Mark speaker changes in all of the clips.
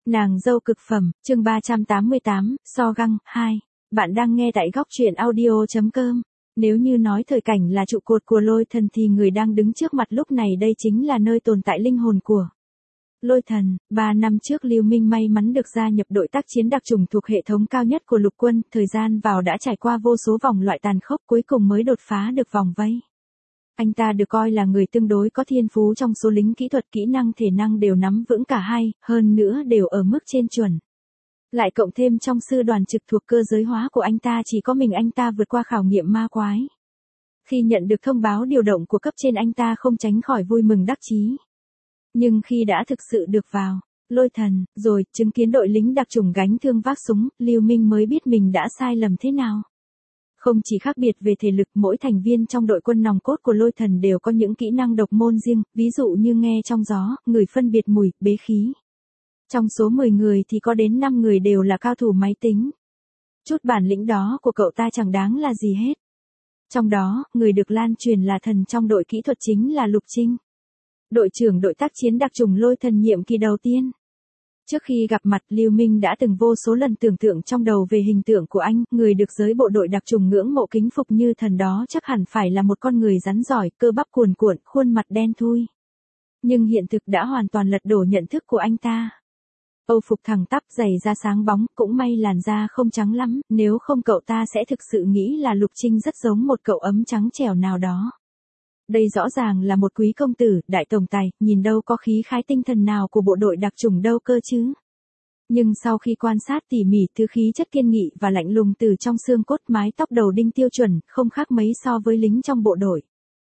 Speaker 1: Nàng dâu cực phẩm, chương 388, so găng, 2. Bạn đang nghe tại góc truyện audio.com. Nếu như nói thời cảnh là trụ cột của Lôi Thần thì người đang đứng trước mặt lúc này đây chính là nơi tồn tại linh hồn của Lôi Thần. 3 năm trước Lưu Minh may mắn được gia nhập đội tác chiến đặc chủng thuộc hệ thống cao nhất của lục quân, thời gian vào đã trải qua vô số vòng loại tàn khốc cuối cùng mới đột phá được vòng vây. Anh ta được coi là người tương đối có thiên phú trong số lính kỹ thuật, kỹ năng thể năng đều nắm vững cả hai, hơn nữa đều ở mức trên chuẩn. Lại cộng thêm trong sư đoàn trực thuộc cơ giới hóa của anh ta chỉ có mình anh ta vượt qua khảo nghiệm ma quái. Khi nhận được thông báo điều động của cấp trên anh ta không tránh khỏi vui mừng đắc chí. Nhưng khi đã thực sự được vào Lôi Thần, rồi chứng kiến đội lính đặc chủng gánh thương vác súng, Lưu Minh mới biết mình đã sai lầm thế nào. Không chỉ khác biệt về thể lực, mỗi thành viên trong đội quân nòng cốt của Lôi Thần đều có những kỹ năng độc môn riêng, ví dụ như nghe trong gió, người phân biệt mùi, bế khí. Trong số 10 người thì có đến 5 người đều là cao thủ máy tính. Chút bản lĩnh đó của cậu ta chẳng đáng là gì hết. Trong đó, người được lan truyền là thần trong đội kỹ thuật chính là Lục Trinh, đội trưởng đội tác chiến đặc chủng Lôi Thần nhiệm kỳ đầu tiên. Trước khi gặp mặt, Lưu Minh đã từng vô số lần tưởng tượng trong đầu về hình tượng của anh, người được giới bộ đội đặc chủng ngưỡng mộ kính phục như thần đó chắc hẳn phải là một con người rắn giỏi, cơ bắp cuồn cuộn, khuôn mặt đen thui. Nhưng hiện thực đã hoàn toàn lật đổ nhận thức của anh ta. Âu phục thẳng tắp, giày da sáng bóng, cũng may làn da không trắng lắm, nếu không cậu ta sẽ thực sự nghĩ là Lục Trinh rất giống một cậu ấm trắng trẻo nào đó. Đây rõ ràng là một quý công tử, đại tổng tài, nhìn đâu có khí khái tinh thần nào của bộ đội đặc chủng đâu cơ chứ. Nhưng sau khi quan sát tỉ mỉ, thứ khí chất kiên nghị và lạnh lùng từ trong xương cốt, mái tóc đầu đinh tiêu chuẩn, không khác mấy so với lính trong bộ đội.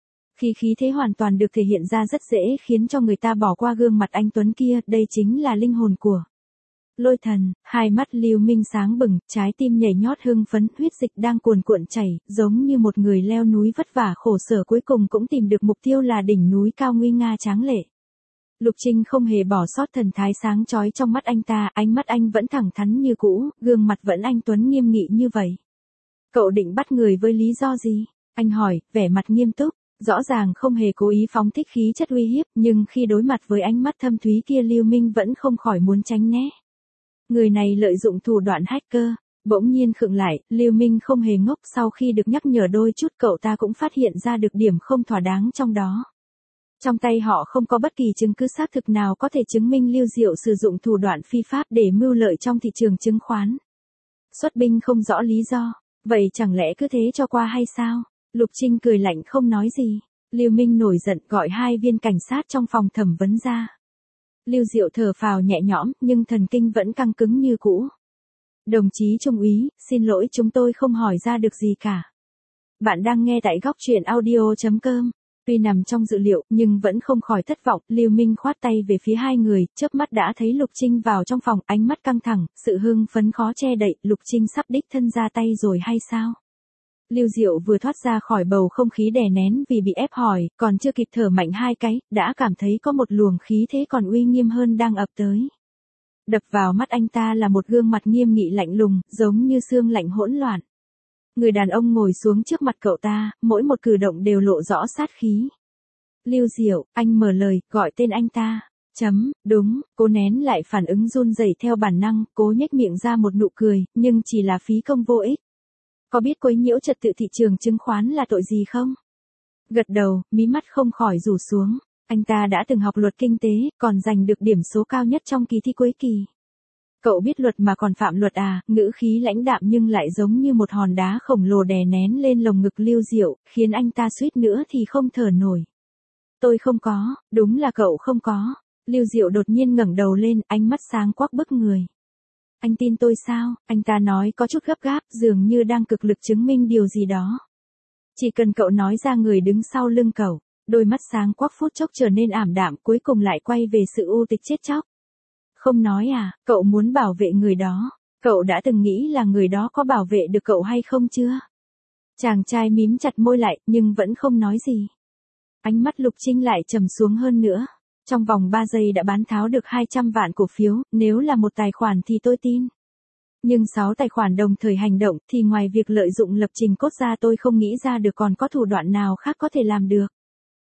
Speaker 1: Khí thế hoàn toàn được thể hiện ra rất dễ khiến cho người ta bỏ qua gương mặt anh tuấn kia, đây chính là linh hồn của Lôi Thần. Hai mắt Lưu Minh sáng bừng, trái tim nhảy nhót hưng phấn, huyết dịch đang cuồn cuộn chảy, giống như một người leo núi vất vả khổ sở cuối cùng cũng tìm được mục tiêu là đỉnh núi cao nguy nga tráng lệ. Lục Trinh không hề bỏ sót thần thái sáng chói trong mắt anh ta, ánh mắt anh vẫn thẳng thắn như cũ, gương mặt vẫn anh tuấn nghiêm nghị như vậy. Cậu định bắt người với lý do gì? Anh hỏi, vẻ mặt nghiêm túc, rõ ràng không hề cố ý phóng thích khí chất uy hiếp, nhưng khi đối mặt với ánh mắt thâm thúy kia Lưu Minh vẫn không khỏi muốn tránh né. Người này lợi dụng thủ đoạn hacker. Bỗng nhiên khựng lại, Lưu Minh không hề ngốc, sau khi được nhắc nhở đôi chút cậu ta cũng phát hiện ra được điểm không thỏa đáng trong đó. Trong tay họ không có bất kỳ chứng cứ xác thực nào có thể chứng minh Lưu Diệu sử dụng thủ đoạn phi pháp để mưu lợi trong thị trường chứng khoán. Xuất binh không rõ lý do, vậy chẳng lẽ cứ thế cho qua hay sao? Lục Trinh cười lạnh không nói gì. Lưu Minh nổi giận gọi 2 viên cảnh sát trong phòng thẩm vấn ra. Lưu Diệu thở phào nhẹ nhõm, nhưng thần kinh vẫn căng cứng như cũ. Đồng chí trung úy, xin lỗi chúng tôi không hỏi ra được gì cả. Bạn đang nghe tại góc truyện audio.com. Tuy nằm trong dự liệu, nhưng vẫn không khỏi thất vọng, Lưu Minh khoát tay về phía 2 người, chớp mắt đã thấy Lục Trinh vào trong phòng, ánh mắt căng thẳng, sự hưng phấn khó che đậy, Lục Trinh sắp đích thân ra tay rồi hay sao? Lưu Diệu vừa thoát ra khỏi bầu không khí đè nén vì bị ép hỏi, còn chưa kịp thở mạnh 2 cái, đã cảm thấy có một luồng khí thế còn uy nghiêm hơn đang ập tới. Đập vào mắt anh ta là một gương mặt nghiêm nghị lạnh lùng, giống như xương lạnh hỗn loạn. Người đàn ông ngồi xuống trước mặt cậu ta, mỗi một cử động đều lộ rõ sát khí. Lưu Diệu, anh mở lời, gọi tên anh ta. Đúng, cô nén lại phản ứng run rẩy theo bản năng, cố nhếch miệng ra một nụ cười, nhưng chỉ là phí công vô ích. Có biết quấy nhiễu trật tự thị trường chứng khoán là tội gì không? Gật đầu, mí mắt không khỏi rủ xuống. Anh ta đã từng học luật kinh tế, còn giành được điểm số cao nhất trong kỳ thi cuối kỳ. Cậu biết luật mà còn phạm luật à? Ngữ khí lãnh đạm nhưng lại giống như một hòn đá khổng lồ đè nén lên lồng ngực Lưu Diệu, khiến anh ta suýt nữa thì không thở nổi. Tôi không có, đúng là cậu không có. Lưu Diệu đột nhiên ngẩng đầu lên, ánh mắt sáng quắc bức người. Anh tin tôi sao? Anh ta nói có chút gấp gáp, dường như đang cực lực chứng minh điều gì đó. Chỉ cần cậu nói ra người đứng sau lưng cậu, đôi mắt sáng quắc phút chốc trở nên ảm đạm, cuối cùng lại quay về sự u tịch chết chóc. Không nói à, cậu muốn bảo vệ người đó, cậu đã từng nghĩ là người đó có bảo vệ được cậu hay không chưa? Chàng trai mím chặt môi lại, nhưng vẫn không nói gì. Ánh mắt Lục Trinh lại trầm xuống hơn nữa. Trong vòng 3 giây đã bán tháo được 200 vạn cổ phiếu, nếu là một tài khoản thì tôi tin. Nhưng 6 tài khoản đồng thời hành động thì ngoài việc lợi dụng lập trình code ra tôi không nghĩ ra được còn có thủ đoạn nào khác có thể làm được.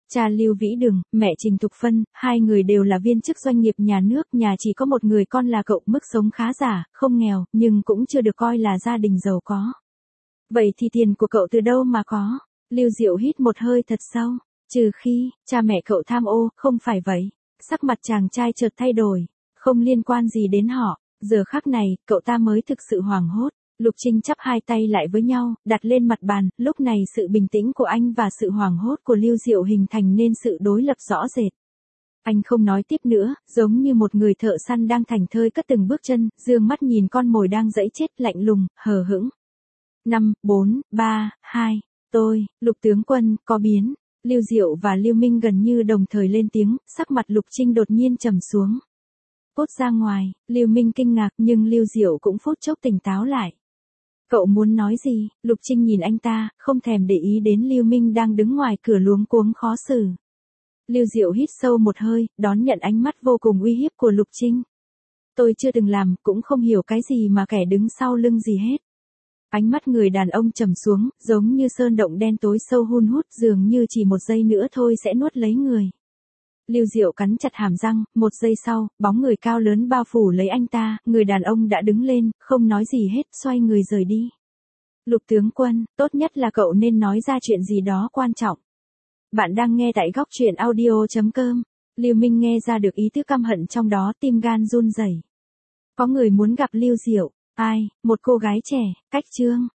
Speaker 1: Cha Lưu Vĩ Đường, mẹ Trình Thục Phân, hai người đều là viên chức doanh nghiệp nhà nước, nhà chỉ có một người con là cậu, mức sống khá giả, không nghèo, nhưng cũng chưa được coi là gia đình giàu có. Vậy thì tiền của cậu từ đâu mà có? Lưu Diệu hít một hơi thật sâu. Trừ khi, cha mẹ cậu tham ô, không phải vậy. Sắc mặt chàng trai chợt thay đổi. Không liên quan gì đến họ. Giờ khắc này, cậu ta mới thực sự hoảng hốt. Lục Trinh chắp hai tay lại với nhau, đặt lên mặt bàn, lúc này sự bình tĩnh của anh và sự hoảng hốt của Lưu Diệu hình thành nên sự đối lập rõ rệt. Anh không nói tiếp nữa, giống như một người thợ săn đang thảnh thơi cất từng bước chân, dương mắt nhìn con mồi đang giãy chết, lạnh lùng, hờ hững. 5, 4, 3, 2, Lục tướng quân, có biến. Lưu Diệu và Lưu Minh gần như đồng thời lên tiếng, sắc mặt Lục Trinh đột nhiên trầm xuống. Cốt ra ngoài, Lưu Minh kinh ngạc nhưng Lưu Diệu cũng phút chốc tỉnh táo lại. Cậu muốn nói gì? Lục Trinh nhìn anh ta, không thèm để ý đến Lưu Minh đang đứng ngoài cửa luống cuống khó xử. Lưu Diệu hít sâu một hơi, đón nhận ánh mắt vô cùng uy hiếp của Lục Trinh. Tôi chưa từng làm, cũng không hiểu cái gì mà kẻ đứng sau lưng gì hết. Ánh mắt người đàn ông trầm xuống, giống như sơn động đen tối sâu hun hút, dường như chỉ một giây nữa thôi sẽ nuốt lấy người. Lưu Diệu cắn chặt hàm răng, một giây sau, bóng người cao lớn bao phủ lấy anh ta, người đàn ông đã đứng lên, không nói gì hết, xoay người rời đi. Lục tướng quân, tốt nhất là cậu nên nói ra chuyện gì đó quan trọng. Bạn đang nghe tại góc truyện audio.com. Lưu Minh nghe ra được ý tứ căm hận trong đó, tim gan run rẩy. Có người muốn gặp Lưu Diệu. Ai? Một cô gái trẻ, cách Trương.